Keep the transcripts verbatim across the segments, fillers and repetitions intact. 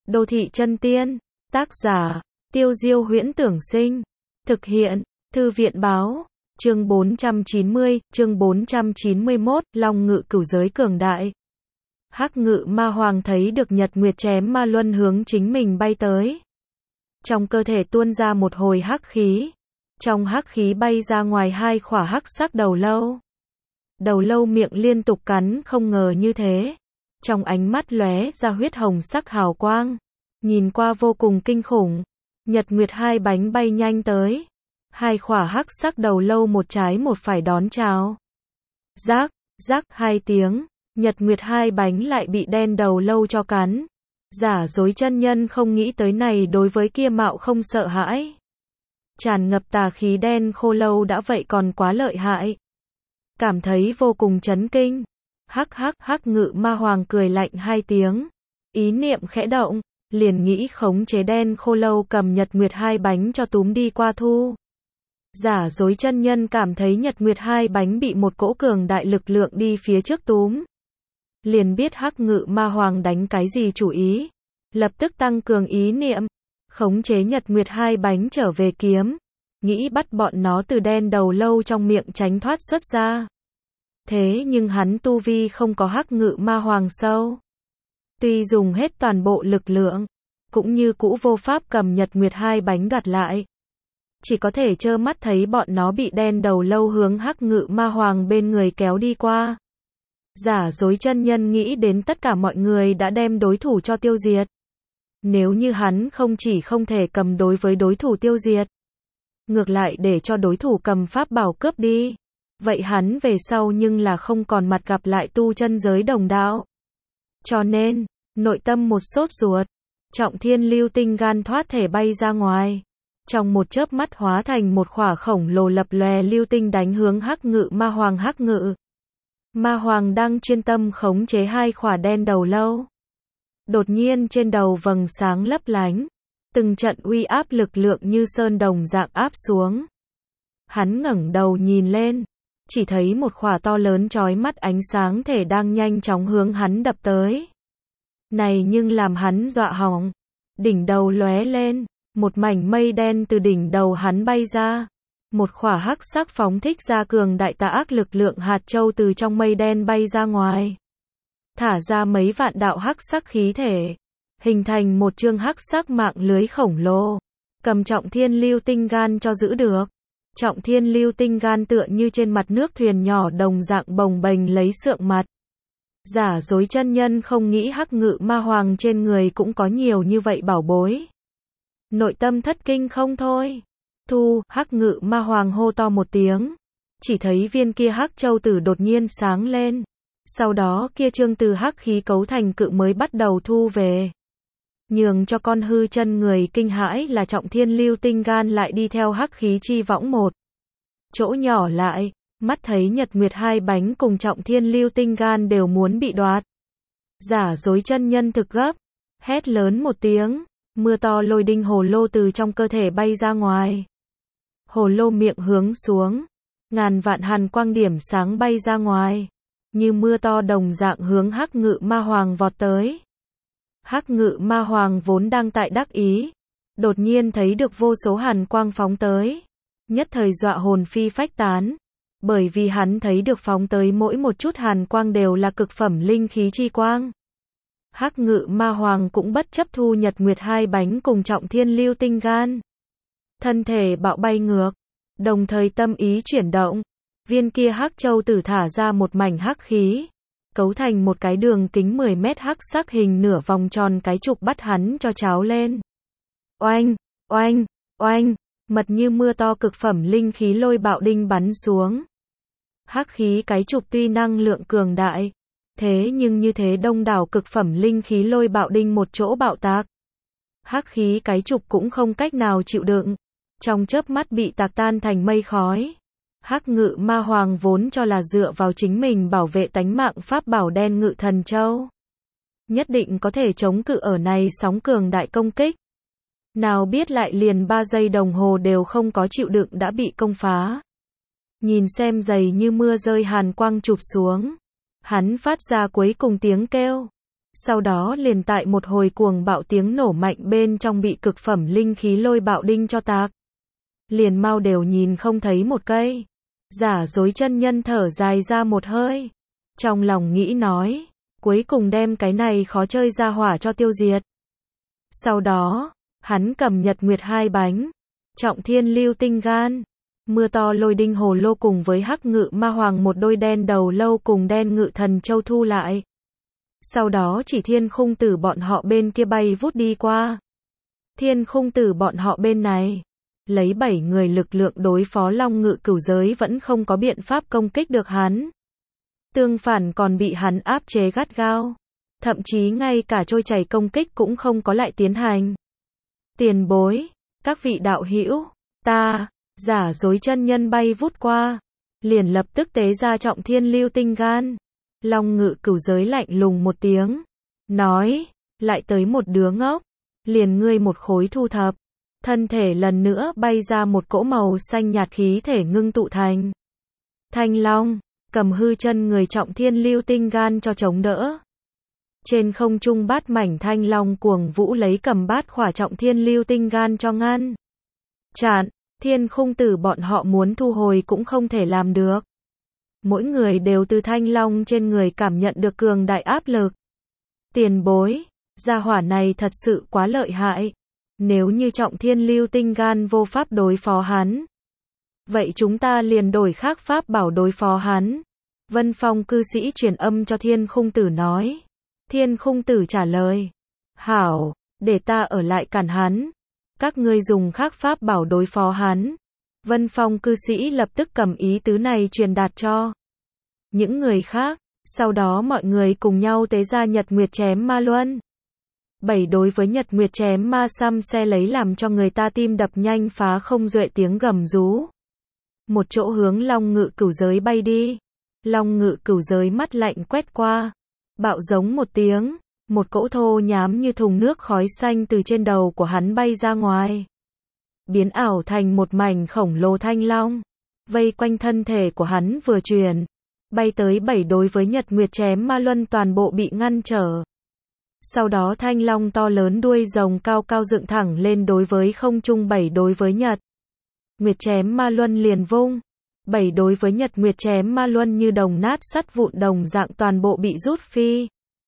Đô thị chân tiên. Tác giả, Tiêu Diêu Huyễn Tưởng Sinh. Thực hiện, Thư viện Báo. Chương bốn trăm chín mươi, chương bốn trăm chín mươi mốt, Long Ngự Cửu Giới cường đại. Hắc Ngự Ma Hoàng thấy được Nhật Nguyệt chém ma luân hướng chính mình bay tới. Trong cơ thể tuôn ra một hồi hắc khí. Trong hắc khí bay ra ngoài hai khỏa hắc sắc đầu lâu. Đầu lâu miệng liên tục cắn, không ngờ như thế. Trong ánh mắt lóe ra huyết hồng sắc hào quang. Nhìn qua vô cùng kinh khủng. Nhật Nguyệt hai bánh bay nhanh tới. Hai khỏa hắc sắc đầu lâu một trái một phải đón chào. Rác, rác hai tiếng. Nhật Nguyệt hai bánh lại bị đen đầu lâu cho cắn. Giả dối chân nhân không nghĩ tới này đối với kia mạo không sợ hãi. Tràn ngập tà khí đen khô lâu đã vậy còn quá lợi hại. Cảm thấy vô cùng chấn kinh. Hắc hắc hắc Ngự Ma Hoàng cười lạnh hai tiếng. Ý niệm khẽ động, liền nghĩ khống chế đen khô lâu cầm Nhật Nguyệt hai bánh cho túm đi qua thu. Giả dối chân nhân cảm thấy Nhật Nguyệt hai bánh bị một cỗ cường đại lực lượng đi phía trước túm. Liền biết Hắc Ngự Ma Hoàng đánh cái gì chủ ý. Lập tức tăng cường ý niệm, khống chế Nhật Nguyệt hai bánh trở về kiếm. Nghĩ bắt bọn nó từ đen đầu lâu trong miệng tránh thoát xuất ra. Thế nhưng hắn tu vi không có Hắc Ngự Ma Hoàng sâu. Tuy dùng hết toàn bộ lực lượng, cũng như cũ vô pháp cầm Nhật Nguyệt hai bánh đoạt lại. Chỉ có thể trơ mắt thấy bọn nó bị đen đầu lâu hướng Hắc Ngự Ma Hoàng bên người kéo đi qua. Giả dối chân nhân nghĩ đến tất cả mọi người đã đem đối thủ cho tiêu diệt. Nếu như hắn không chỉ không thể cầm đối với đối thủ tiêu diệt, ngược lại để cho đối thủ cầm pháp bảo cướp đi, vậy hắn về sau nhưng là không còn mặt gặp lại tu chân giới đồng đạo. Cho nên, nội tâm một sốt ruột, Trọng Thiên Lưu Tinh gan thoát thể bay ra ngoài. Trong một chớp mắt hóa thành một khỏa khổng lồ lập lòe lưu tinh đánh hướng Hắc Ngự Ma Hoàng. Hắc Ngự Ma Hoàng đang chuyên tâm khống chế hai khỏa đen đầu lâu. Đột nhiên trên đầu vầng sáng lấp lánh, từng trận uy áp lực lượng như sơn đồng dạng áp xuống. Hắn ngẩng đầu nhìn lên, chỉ thấy một khỏa to lớn chói mắt ánh sáng thể đang nhanh chóng hướng hắn đập tới. Này nhưng làm hắn dọa hỏng. Đỉnh đầu lóe lên, một mảnh mây đen từ đỉnh đầu hắn bay ra. Một khỏa hắc sắc phóng thích ra cường đại tà ác lực lượng hạt châu từ trong mây đen bay ra ngoài. Thả ra mấy vạn đạo hắc sắc khí thể, hình thành một chương hắc sắc mạng lưới khổng lồ, cầm Trọng Thiên Lưu Tinh gan cho giữ được. Trọng Thiên Lưu Tinh gan tựa như trên mặt nước thuyền nhỏ đồng dạng bồng bềnh lấy sượng mặt. Giả dối chân nhân không nghĩ Hắc Ngự Ma Hoàng trên người cũng có nhiều như vậy bảo bối. Nội tâm thất kinh không thôi. Thu, Hắc Ngự Ma Hoàng hô to một tiếng. Chỉ thấy viên kia hắc châu tử đột nhiên sáng lên. Sau đó kia trương từ hắc khí cấu thành cự mới bắt đầu thu về. Nhường cho con hư chân người kinh hãi là Trọng Thiên Lưu Tinh gan lại đi theo hắc khí chi võng một chỗ nhỏ lại, mắt thấy Nhật Nguyệt hai bánh cùng Trọng Thiên Lưu Tinh gan đều muốn bị đoạt. Giả dối chân nhân thực gấp, hét lớn một tiếng, mưa to lôi đinh hồ lô từ trong cơ thể bay ra ngoài. Hồ lô miệng hướng xuống, ngàn vạn hàn quang điểm sáng bay ra ngoài, như mưa to đồng dạng hướng Hắc Ngự Ma Hoàng vọt tới. Hắc Ngự Ma Hoàng vốn đang tại đắc ý, đột nhiên thấy được vô số hàn quang phóng tới, nhất thời dọa hồn phi phách tán, bởi vì hắn thấy được phóng tới mỗi một chút hàn quang đều là cực phẩm linh khí chi quang. Hắc Ngự Ma Hoàng cũng bất chấp thu Nhật Nguyệt hai bánh cùng Trọng Thiên Lưu Tinh gan. Thân thể bạo bay ngược, đồng thời tâm ý chuyển động, viên kia hắc châu tử thả ra một mảnh hắc khí, cấu thành một cái đường kính mười mét hắc sắc hình nửa vòng tròn cái trục bắt hắn cho cháo lên. Oanh, oanh, oanh, mật như mưa to cực phẩm linh khí lôi bạo đinh bắn xuống. Hắc khí cái trục tuy năng lượng cường đại, thế nhưng như thế đông đảo cực phẩm linh khí lôi bạo đinh một chỗ bạo tạc. Hắc khí cái trục cũng không cách nào chịu đựng, trong chớp mắt bị tạc tan thành mây khói. Hắc Ngự Ma Hoàng vốn cho là dựa vào chính mình bảo vệ tánh mạng pháp bảo đen ngự thần châu, nhất định có thể chống cự ở này sóng cường đại công kích. Nào biết lại liền ba giây đồng hồ đều không có chịu đựng đã bị công phá. Nhìn xem dày như mưa rơi hàn quang chụp xuống, hắn phát ra cuối cùng tiếng kêu. Sau đó liền tại một hồi cuồng bạo tiếng nổ mạnh bên trong bị cực phẩm linh khí lôi bạo đinh cho tạc. Liền mau đều nhìn không thấy một cây. Giả dối chân nhân thở dài ra một hơi. Trong lòng nghĩ nói, cuối cùng đem cái này khó chơi ra hỏa cho tiêu diệt. Sau đó, hắn cầm nhật nguyệt hai bánh, trọng thiên lưu tinh gan, mưa to lôi đinh hồ lô cùng với hắc ngự ma hoàng một đôi đen đầu lâu cùng đen ngự thần châu thu lại. Sau đó chỉ thiên khung tử bọn họ bên kia bay vút đi qua. Thiên khung tử bọn họ bên này, lấy bảy người lực lượng đối phó long ngự cửu giới vẫn không có biện pháp công kích được hắn. Tương phản còn bị hắn áp chế gắt gao. Thậm chí ngay cả trôi chảy công kích cũng không có lại tiến hành. Tiền bối, các vị đạo hữu, ta, giả dối chân nhân bay vút qua, liền lập tức tế ra trọng thiên lưu tinh gan. Long ngự cửu giới lạnh lùng một tiếng, nói, lại tới một đứa ngốc, liền ngươi một khối thu thập. Thân thể lần nữa bay ra một cỗ màu xanh nhạt khí thể ngưng tụ thành Thanh Long, cầm hư chân người trọng thiên lưu tinh gan cho chống đỡ. Trên không trung bát mảnh thanh long cuồng vũ lấy cầm bát khỏa trọng thiên lưu tinh gan cho ngăn. Chặn, thiên khung tử bọn họ muốn thu hồi cũng không thể làm được. Mỗi người đều từ thanh long trên người cảm nhận được cường đại áp lực. Tiền bối, gia hỏa này thật sự quá lợi hại. Nếu như trọng thiên lưu tinh gan vô pháp đối phó hắn, vậy chúng ta liền đổi khác pháp bảo đối phó hắn. Vân Phong cư sĩ truyền âm cho thiên khung tử nói. Thiên khung tử trả lời. Hảo, để ta ở lại cản hắn. Các ngươi dùng khác pháp bảo đối phó hắn. Vân Phong cư sĩ lập tức cầm ý tứ này truyền đạt cho những người khác. Sau đó mọi người cùng nhau tế ra nhật nguyệt chém ma luân. Bảy đối với nhật nguyệt chém ma xăm xe lấy làm cho người ta tim đập nhanh phá không duệ tiếng gầm rú. Một chỗ hướng long ngự cửu giới bay đi. Long ngự cửu giới mắt lạnh quét qua. Bạo giống một tiếng, một cỗ thô nhám như thùng nước khói xanh từ trên đầu của hắn bay ra ngoài. Biến ảo thành một mảnh khổng lồ thanh long. Vây quanh thân thể của hắn vừa chuyển. Bay tới bảy đối với nhật nguyệt chém ma luân toàn bộ bị ngăn trở. Sau đó thanh long to lớn đuôi rồng cao cao dựng thẳng lên đối với không trung bảy đối với nhật nguyệt chém ma luân liền vung. Bảy đối với nhật nguyệt chém ma luân như đồng nát sắt vụn đồng dạng toàn bộ bị rút phi.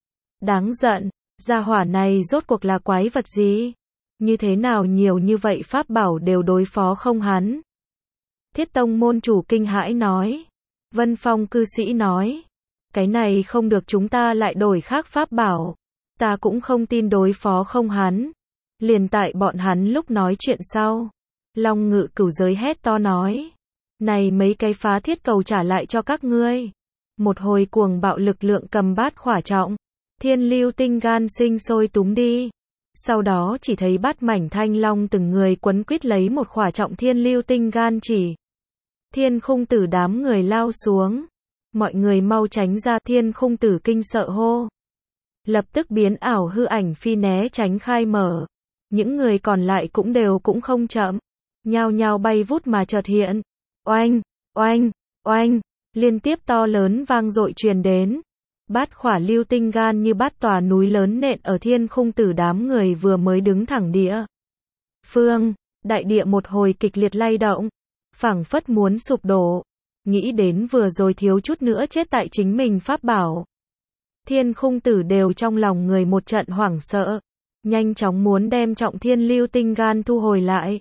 Đáng giận, gia hỏa này rốt cuộc là quái vật gì? Như thế nào nhiều như vậy pháp bảo đều đối phó không hắn? Thiết Tông môn chủ kinh hãi nói. Vân Phong cư sĩ nói. Cái này không được, chúng ta lại đổi khác pháp bảo. Ta cũng không tin đối phó không hắn. Liền tại bọn hắn lúc nói chuyện sau. Long ngự cửu giới hét to nói. Này mấy cái phá thiết cầu trả lại cho các ngươi. Một hồi cuồng bạo lực lượng cầm bát khỏa trọng. Thiên lưu tinh gan sinh sôi túm đi. Sau đó chỉ thấy bát mảnh thanh long từng người quấn quýt lấy một khỏa trọng thiên lưu tinh gan chỉ. Thiên khung tử đám người lao xuống. Mọi người mau tránh ra, thiên khung tử kinh sợ hô. Lập tức biến ảo hư ảnh phi né tránh khai mở. Những người còn lại cũng đều cũng không chậm. Nhao nhao bay vút mà chợt hiện. Oanh, oanh, oanh, liên tiếp to lớn vang dội truyền đến. Bát khỏa lưu tinh gan như bát tòa núi lớn nện ở thiên khung tử đám người vừa mới đứng thẳng địa. Phương, đại địa một hồi kịch liệt lay động. Phảng phất muốn sụp đổ. Nghĩ đến vừa rồi thiếu chút nữa chết tại chính mình pháp bảo. Thiên khung tử đều trong lòng người một trận hoảng sợ. Nhanh chóng muốn đem trọng thiên lưu tinh gan thu hồi lại.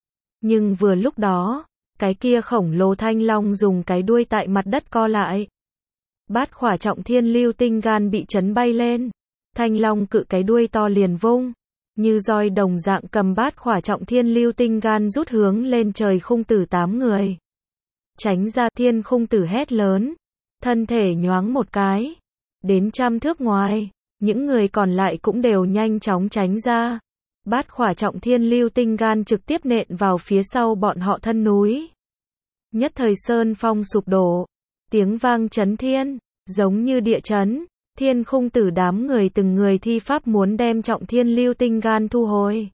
Nhưng vừa lúc đó, cái kia khổng lồ thanh long dùng cái đuôi tại mặt đất co lại. Bát khỏa trọng thiên lưu tinh gan bị chấn bay lên. Thanh long cự cái đuôi to liền vung. Như roi đồng dạng cầm bát khỏa trọng thiên lưu tinh gan rút hướng lên trời khung tử tám người. Tránh ra, thiên khung tử hét lớn. Thân thể nhoáng một cái. Đến trăm thước ngoài. Những người còn lại cũng đều nhanh chóng tránh ra. Bát khỏa trọng thiên lưu tinh gan trực tiếp nện vào phía sau bọn họ thân núi. Nhất thời sơn phong sụp đổ. Tiếng vang chấn thiên. Giống như địa chấn. Thiên khung tử đám người từng người thi pháp muốn đem trọng thiên lưu tinh gan thu hồi.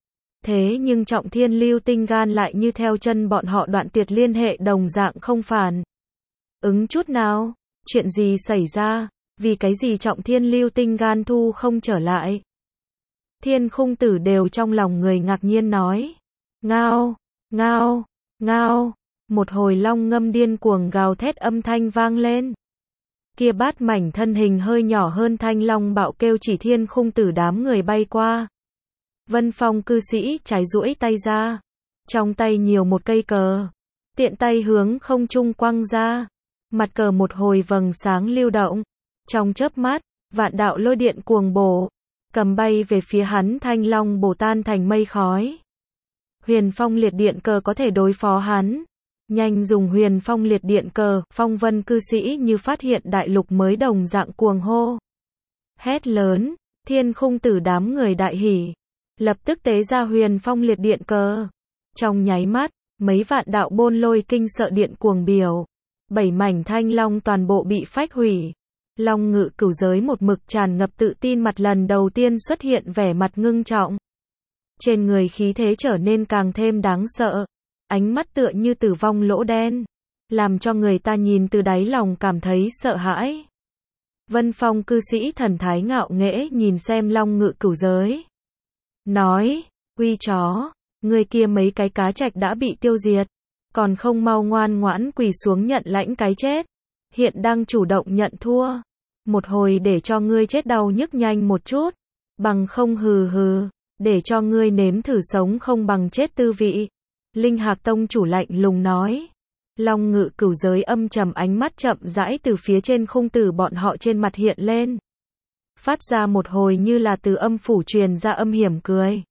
Thế nhưng trọng thiên lưu tinh gan lại như theo chân bọn họ đoạn tuyệt liên hệ đồng dạng không phản ứng chút nào. Chuyện gì xảy ra? Vì cái gì Trọng Thiên Lưu Tinh Gan Thu không trở lại? Thiên Khung Tử đều trong lòng người ngạc nhiên nói. Ngao, ngao, ngao, một hồi long ngâm điên cuồng gào thét âm thanh vang lên. Kia bát mảnh thân hình hơi nhỏ hơn thanh long bạo kêu chỉ Thiên Khung Tử đám người bay qua. Vân Phong cư sĩ trái duỗi tay ra, trong tay nhiều một cây cờ, tiện tay hướng không trung quăng ra, mặt cờ một hồi vầng sáng lưu động, trong chớp mắt, vạn đạo lôi điện cuồng bổ, cầm bay về phía hắn thanh long bổ tan thành mây khói. Huyền Phong liệt điện cờ có thể đối phó hắn, nhanh dùng Huyền Phong liệt điện cờ, Phong Vân cư sĩ như phát hiện đại lục mới đồng dạng cuồng hô. Hét lớn, Thiên Khung Tử đám người đại hỉ, lập tức tế ra Huyền Phong liệt điện cờ. Trong nháy mắt, mấy vạn đạo bôn lôi kinh sợ điện cuồng biểu, bảy mảnh thanh long toàn bộ bị phách hủy. Long Ngự Cửu Giới một mực tràn ngập tự tin mặt lần đầu tiên xuất hiện vẻ mặt ngưng trọng. Trên người khí thế trở nên càng thêm đáng sợ, ánh mắt tựa như tử vong lỗ đen, làm cho người ta nhìn từ đáy lòng cảm thấy sợ hãi. Vân Phong cư sĩ thần thái ngạo nghễ nhìn xem Long Ngự Cửu Giới, nói, uy chó, người kia mấy cái cá trạch đã bị tiêu diệt, còn không mau ngoan ngoãn quỳ xuống nhận lãnh cái chết, hiện đang chủ động nhận thua, một hồi để cho ngươi chết đau nhức nhanh một chút, bằng không hừ hừ, để cho ngươi nếm thử sống không bằng chết tư vị. Linh Hạc Tông chủ lạnh lùng nói. Long Ngự Cửu Giới âm trầm ánh mắt chậm rãi từ phía trên Khung Tử bọn họ trên mặt hiện lên, phát ra một hồi như là từ âm phủ truyền ra âm hiểm cười,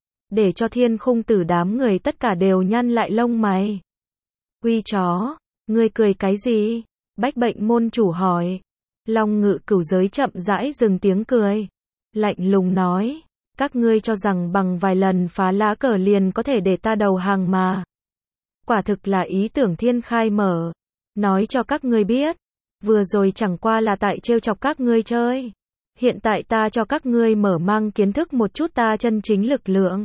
để cho Thiên Khung Tử đám người tất cả đều nhăn lại lông mày. Uy chó, ngươi cười cái gì? Bách Bệnh môn chủ hỏi. Long Ngự Cửu Giới chậm rãi dừng tiếng cười, lạnh lùng nói, các ngươi cho rằng bằng vài lần phá lá cờ liền có thể để ta đầu hàng mà. Quả thực là ý tưởng thiên khai mở. Nói cho các ngươi biết, vừa rồi chẳng qua là tại trêu chọc các ngươi chơi. Hiện tại ta cho các ngươi mở mang kiến thức một chút ta chân chính lực lượng.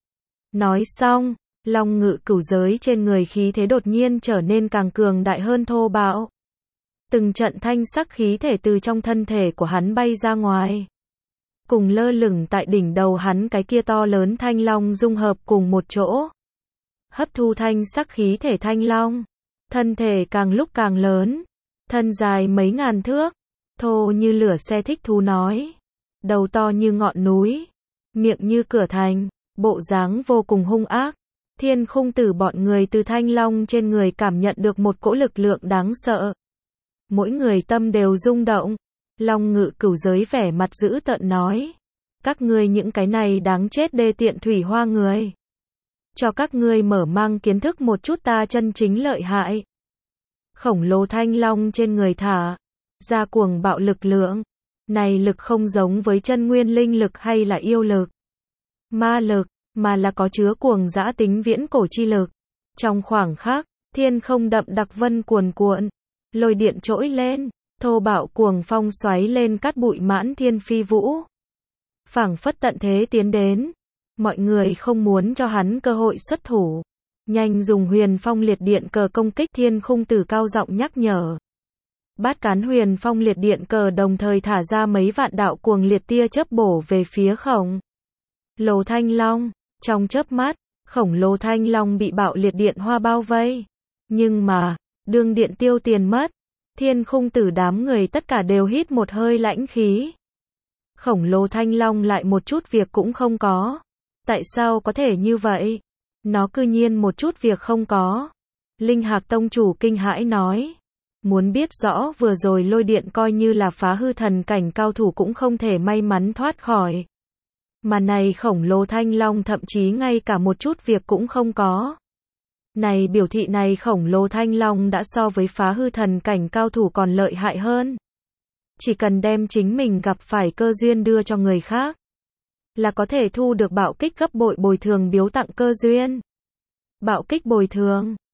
Nói xong, Long Ngự Cửu Giới trên người khí thế đột nhiên trở nên càng cường đại hơn thô bạo. Từng trận thanh sắc khí thể từ trong thân thể của hắn bay ra ngoài, cùng lơ lửng tại đỉnh đầu hắn cái kia to lớn thanh long dung hợp cùng một chỗ. Hấp thu thanh sắc khí thể thanh long, thân thể càng lúc càng lớn, thân dài mấy ngàn thước, thô như lửa xe thích thú nói, đầu to như ngọn núi, miệng như cửa thành, bộ dáng vô cùng hung ác. Thiên Khung Tử bọn người từ thanh long trên người cảm nhận được một cỗ lực lượng đáng sợ. Mỗi người tâm đều rung động. Long Ngự Cửu Giới vẻ mặt dữ tợn nói, các ngươi những cái này đáng chết đê tiện thủy hoa người, cho các ngươi mở mang kiến thức một chút ta chân chính lợi hại. Khổng lồ thanh long trên người thả ra cuồng bạo lực lượng, này lực không giống với chân nguyên linh lực hay là yêu lực, ma lực, mà là có chứa cuồng dã tính viễn cổ chi lực. Trong khoảng khắc, thiên không đậm đặc vân cuồn cuộn, lôi điện trỗi lên, thô bạo cuồng phong xoáy lên cát bụi mãn thiên phi vũ. Phảng phất tận thế tiến đến, mọi người không muốn cho hắn cơ hội xuất thủ, nhanh dùng Huyền Phong liệt điện cờ công kích. Thiên Khung Tử cao giọng nhắc nhở. Bát cán Huyền Phong liệt điện cờ đồng thời thả ra mấy vạn đạo cuồng liệt tia chớp bổ về phía khổng lồ thanh long. Trong chớp mắt, khổng lồ thanh long bị bạo liệt điện hoa bao vây. Nhưng mà, đương điện tiêu tiền mất, Thiên Khung Tử đám người tất cả đều hít một hơi lãnh khí. Khổng lồ thanh long lại một chút việc cũng không có. Tại sao có thể như vậy? Nó cư nhiên một chút việc không có. Linh Hạc Tông chủ kinh hãi nói. Muốn biết rõ vừa rồi lôi điện coi như là phá hư thần cảnh cao thủ cũng không thể may mắn thoát khỏi. Mà này khổng lồ thanh long thậm chí ngay cả một chút việc cũng không có. Này biểu thị này khổng lồ thanh long đã so với phá hư thần cảnh cao thủ còn lợi hại hơn. Chỉ cần đem chính mình gặp phải cơ duyên đưa cho người khác, là có thể thu được bạo kích gấp bội bồi thường biếu tặng cơ duyên. Bạo kích bồi thường.